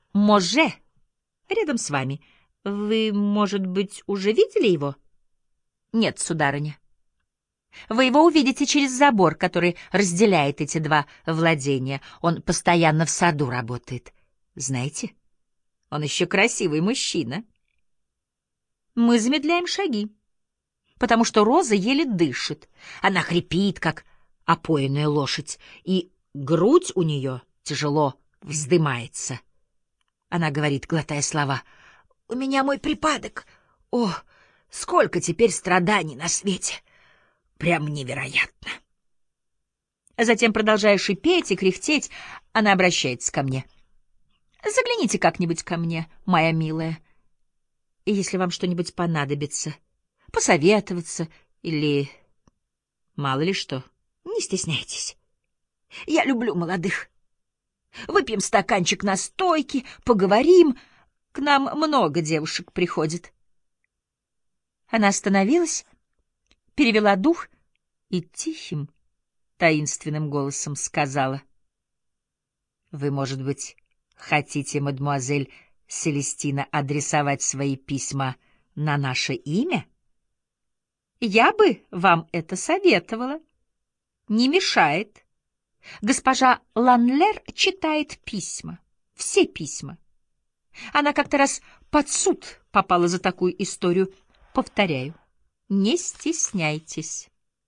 Може, рядом с вами. Вы, может быть, уже видели его? Нет, сударыня. Вы его увидите через забор, который разделяет эти два владения. Он постоянно в саду работает. Знаете, он еще красивый мужчина. Мы замедляем шаги, потому что Роза еле дышит. Она хрипит, как опоенная лошадь, и грудь у нее тяжело вздымается. Она говорит, глотая слова, «У меня мой припадок. О, сколько теперь страданий на свете! Прям невероятно!» Затем, продолжая шипеть и кряхтеть, она обращается ко мне. «Загляните как-нибудь ко мне, моя милая, и если вам что-нибудь понадобится, посоветоваться или мало ли что, не стесняйтесь. Я люблю молодых. Выпьем стаканчик настойки, поговорим. К нам много девушек приходит». Она остановилась, перевела дух и тихим, таинственным голосом сказала: «Вы, может быть, хотите, мадемуазель Селестина, адресовать свои письма на наше имя? Я бы вам это советовала. Не мешает. Госпожа Ланлер читает письма, все письма. Она как-то раз под суд попала за такую историю. Повторяю, не стесняйтесь».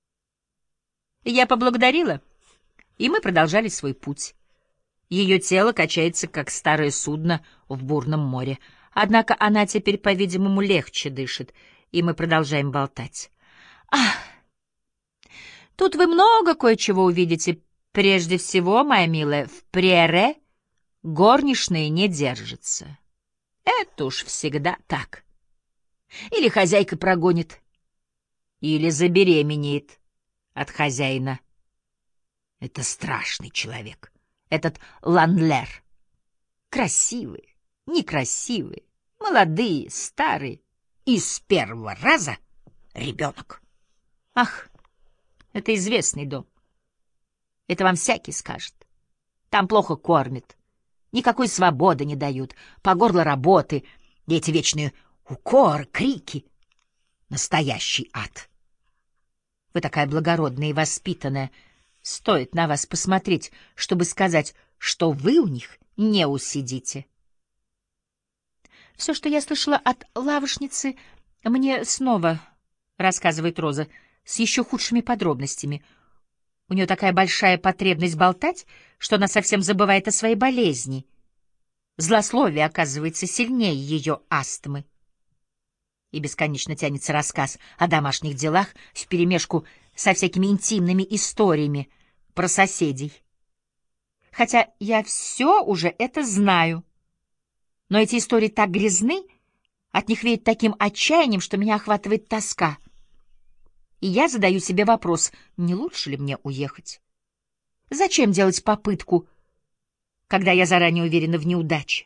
Я поблагодарила, и мы продолжали свой путь. Ее тело качается, как старое судно в бурном море. Однако она теперь, по-видимому, легче дышит, и мы продолжаем болтать. «Ах, тут вы много кое-чего увидите. Прежде всего, моя милая, в Прьере горничные не держатся. Это уж всегда так. Или хозяйка прогонит, или забеременеет от хозяина. Это страшный человек, этот Ланлер. Красивые, некрасивые, молодые, старые, и с первого раза ребенок. Ах, это известный дом. Это вам всякий скажет. Там плохо кормят, никакой свободы не дают, по горло работы, и эти вечные укоры, крики. Настоящий ад. Вы такая благородная и воспитанная. Стоит на вас посмотреть, чтобы сказать, что вы у них не усидите. Все, что я слышала от лавошницы, мне снова рассказывает Роза с еще худшими подробностями. У нее такая большая потребность болтать, что она совсем забывает о своей болезни. Злословие оказывается сильнее ее астмы. И бесконечно тянется рассказ о домашних делах вперемешку со всякими интимными историями про соседей. Хотя я все уже это знаю, но эти истории так грязны, от них веет таким отчаянием, что меня охватывает тоска. И я задаю себе вопрос, не лучше ли мне уехать? Зачем делать попытку, когда я заранее уверена в неудаче?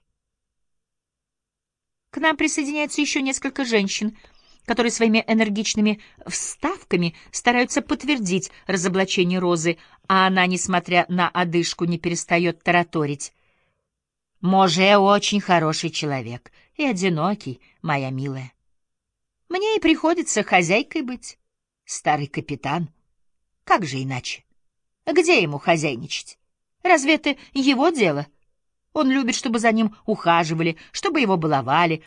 К нам присоединяются еще несколько женщин, которые своими энергичными вставками стараются подтвердить разоблачение Розы, а она, несмотря на одышку, не перестает тараторить. «Може очень хороший человек и одинокий, моя милая. Мне и приходится хозяйкой быть, старый капитан. Как же иначе? Где ему хозяйничать? Разве это его дело? Он любит, чтобы за ним ухаживали, чтобы его баловали,